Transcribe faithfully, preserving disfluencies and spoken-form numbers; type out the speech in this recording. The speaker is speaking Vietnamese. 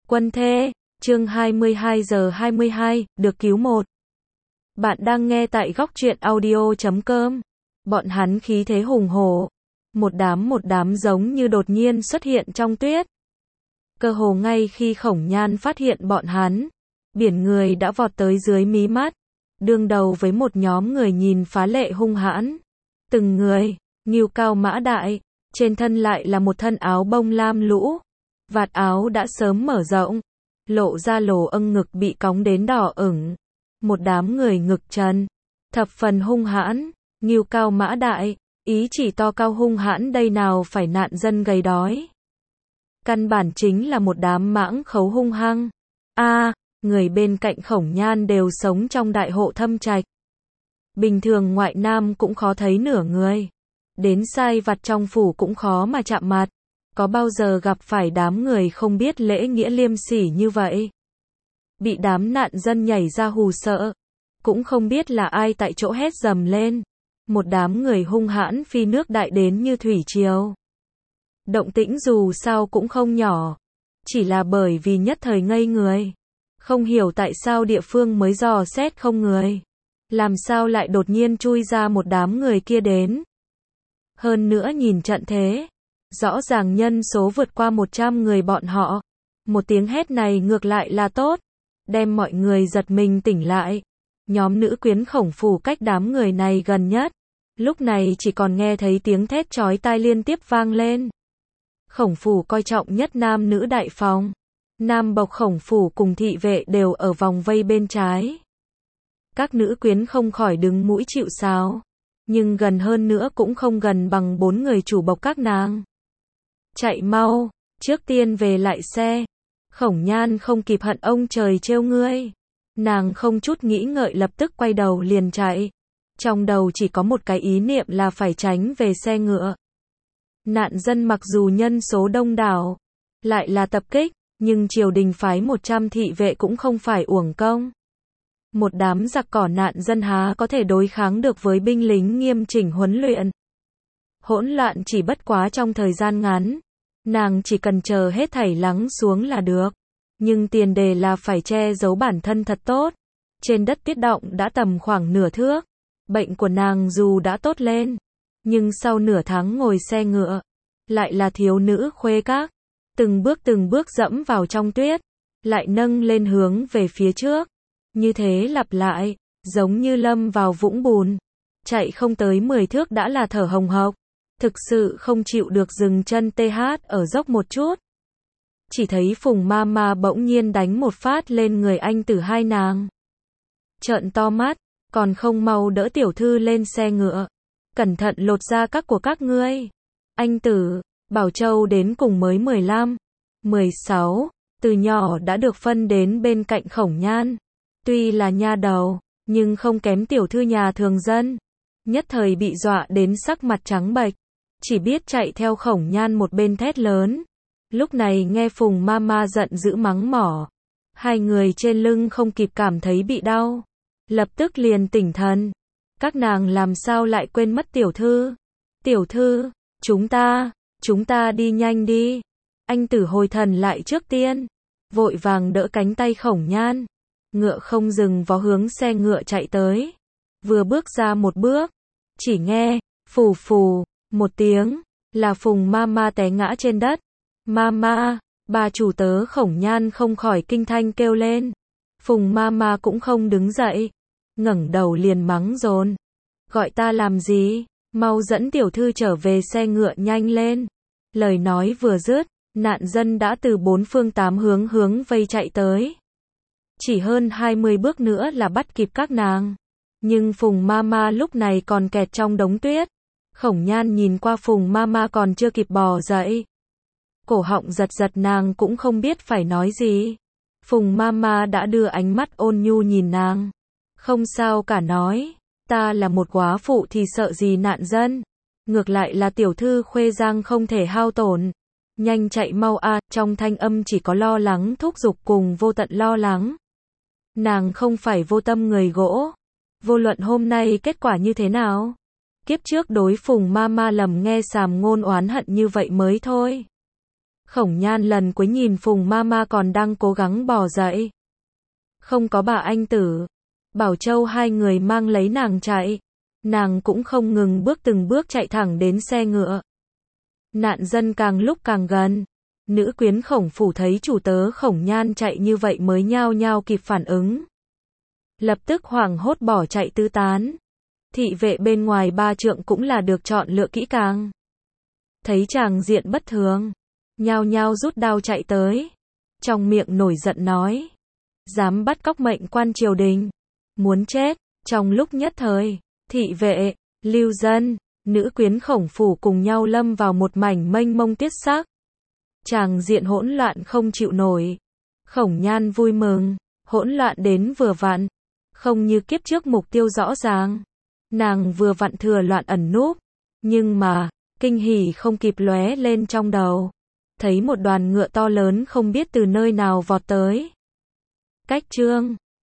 Quân thê, chương hai mươi hai giờ hai mươi hai, được cứu một. Bạn đang nghe tại góc truyện audio chấm com. Bọn hắn khí thế hùng hổ. Một đám một đám giống như đột nhiên xuất hiện trong tuyết. Cơ hồ ngay khi Khổng Nhan phát hiện bọn hắn, biển người đã vọt tới dưới mí mắt, đương đầu với một nhóm người nhìn phá lệ hung hãn. Từng người, ngưu cao mã đại, trên thân lại là một thân áo bông lam lũ. Vạt áo đã sớm mở rộng, lộ ra lồ âng ngực bị cóng đến đỏ ửng. Một đám người ngực trần, thập phần hung hãn, ngưu cao mã đại, ý chỉ to cao hung hãn đây nào phải nạn dân gầy đói. Căn bản chính là một đám mãng khấu hung hăng. A, à, người bên cạnh Khổng Nhan đều sống trong đại hộ thâm trạch. Bình thường ngoại nam cũng khó thấy nửa người. Đến sai vặt trong phủ cũng khó mà chạm mặt. Có bao giờ gặp phải đám người không biết lễ nghĩa liêm sỉ như vậy? Bị đám nạn dân nhảy ra hù sợ. Cũng không biết là ai tại chỗ hét dầm lên. Một đám người hung hãn phi nước đại đến như thủy triều. Động tĩnh dù sao cũng không nhỏ. Chỉ là bởi vì nhất thời ngây người. Không hiểu tại sao địa phương mới dò xét không người. Làm sao lại đột nhiên chui ra một đám người kia đến. Hơn nữa nhìn trận thế. Rõ ràng nhân số vượt qua một trăm người bọn họ. Một tiếng hét này ngược lại là tốt. Đem mọi người giật mình tỉnh lại. Nhóm nữ quyến Khổng phủ cách đám người này gần nhất. Lúc này chỉ còn nghe thấy tiếng thét chói tai liên tiếp vang lên. Khổng phủ coi trọng nhất nam nữ đại phòng. Nam bộc Khổng phủ cùng thị vệ đều ở vòng vây bên trái. Các nữ quyến không khỏi đứng mũi chịu sào. Nhưng gần hơn nữa cũng không gần bằng bốn người chủ bộc các nàng. Chạy mau, trước tiên về lại xe. Khổng Nhan không kịp hận ông trời trêu ngươi. Nàng không chút nghĩ ngợi lập tức quay đầu liền chạy. Trong đầu chỉ có một cái ý niệm là phải tránh về xe ngựa. Nạn dân mặc dù nhân số đông đảo, lại là tập kích, nhưng triều đình phái một trăm thị vệ cũng không phải uổng công. Một đám giặc cỏ nạn dân há có thể đối kháng được với binh lính nghiêm chỉnh huấn luyện. Hỗn loạn chỉ bất quá trong thời gian ngắn. Nàng chỉ cần chờ hết thảy lắng xuống là được. Nhưng tiền đề là phải che giấu bản thân thật tốt. Trên đất tuyết động đã tầm khoảng nửa thước. Bệnh của nàng dù đã tốt lên. Nhưng sau nửa tháng ngồi xe ngựa. Lại là thiếu nữ khuê các. Từng bước từng bước dẫm vào trong tuyết. Lại nâng lên hướng về phía trước. Như thế lặp lại. Giống như lâm vào vũng bùn. Chạy không tới mười thước đã là thở hồng hộc. Thực sự không chịu được dừng chân tê hát ở dốc một chút. Chỉ thấy Phùng ma ma bỗng nhiên đánh một phát lên người anh tử hai nàng. Trợn to mắt, còn không mau đỡ tiểu thư lên xe ngựa. Cẩn thận lột ra các của các ngươi. Anh tử, Bảo Châu đến cùng mới mười lăm, mười sáu, từ nhỏ đã được phân đến bên cạnh Khổng Nhan. Tuy là nha đầu, nhưng không kém tiểu thư nhà thường dân. Nhất thời bị dọa đến sắc mặt trắng bệch. Chỉ biết chạy theo Khổng Nhan một bên thét lớn. Lúc này nghe Phùng ma ma giận dữ mắng mỏ. Hai người trên lưng không kịp cảm thấy bị đau. Lập tức liền tỉnh thần. Các nàng làm sao lại quên mất tiểu thư. Tiểu thư, chúng ta, chúng ta đi nhanh đi. Anh tử hồi thần lại trước tiên. Vội vàng đỡ cánh tay Khổng Nhan. Ngựa không dừng vó hướng xe ngựa chạy tới. Vừa bước ra một bước. Chỉ nghe, phù phù, một tiếng, là Phùng ma ma té ngã trên đất. Ma ma, bà chủ tớ Khổng Nhan không khỏi kinh thanh kêu lên. Phùng ma ma cũng không đứng dậy. Ngẩng đầu liền mắng dồn. Gọi ta làm gì? Mau dẫn tiểu thư trở về xe ngựa nhanh lên. Lời nói vừa dứt, nạn dân đã từ bốn phương tám hướng hướng vây chạy tới. Chỉ hơn hai mươi bước nữa là bắt kịp các nàng. Nhưng Phùng ma ma lúc này còn kẹt trong đống tuyết. Khổng Nhan nhìn qua Phùng ma ma còn chưa kịp bò dậy. Cổ họng giật giật nàng cũng không biết phải nói gì. Phùng ma ma đã đưa ánh mắt ôn nhu nhìn nàng. Không sao cả nói. Ta là một góa phụ thì sợ gì nạn dân. Ngược lại là tiểu thư khuê giang không thể hao tổn. Nhanh chạy mau a. À, trong thanh âm chỉ có lo lắng thúc giục cùng vô tận lo lắng. Nàng không phải vô tâm người gỗ. Vô luận hôm nay kết quả như thế nào. Kiếp trước đối Phùng ma ma lầm nghe sàm ngôn oán hận như vậy mới thôi. Khổng Nhan lần cuối nhìn Phùng Mama còn đang cố gắng bò dậy. Không có bà anh tử, Bảo Châu hai người mang lấy nàng chạy. Nàng cũng không ngừng bước từng bước chạy thẳng đến xe ngựa. Nạn dân càng lúc càng gần. Nữ quyến Khổng phủ thấy chủ tớ Khổng Nhan chạy như vậy mới nhao nhao kịp phản ứng. Lập tức hoảng hốt bỏ chạy tứ tán. Thị vệ bên ngoài ba trượng cũng là được chọn lựa kỹ càng. Thấy tràng diện bất thường, nhao nhao rút đao chạy tới. Trong miệng nổi giận nói, dám bắt cóc mệnh quan triều đình, muốn chết. Trong lúc nhất thời, thị vệ, lưu dân, nữ quyến Khổng phủ cùng nhau lâm vào một mảnh mênh mông tiết sắc. Tràng diện hỗn loạn không chịu nổi. Khổng Nhan vui mừng, hỗn loạn đến vừa vặn, không như kiếp trước mục tiêu rõ ràng. Nàng vừa vặn thừa loạn ẩn núp, nhưng mà, kinh hỉ không kịp lóe lên trong đầu. Thấy một đoàn ngựa to lớn không biết từ nơi nào vọt tới. Cách chương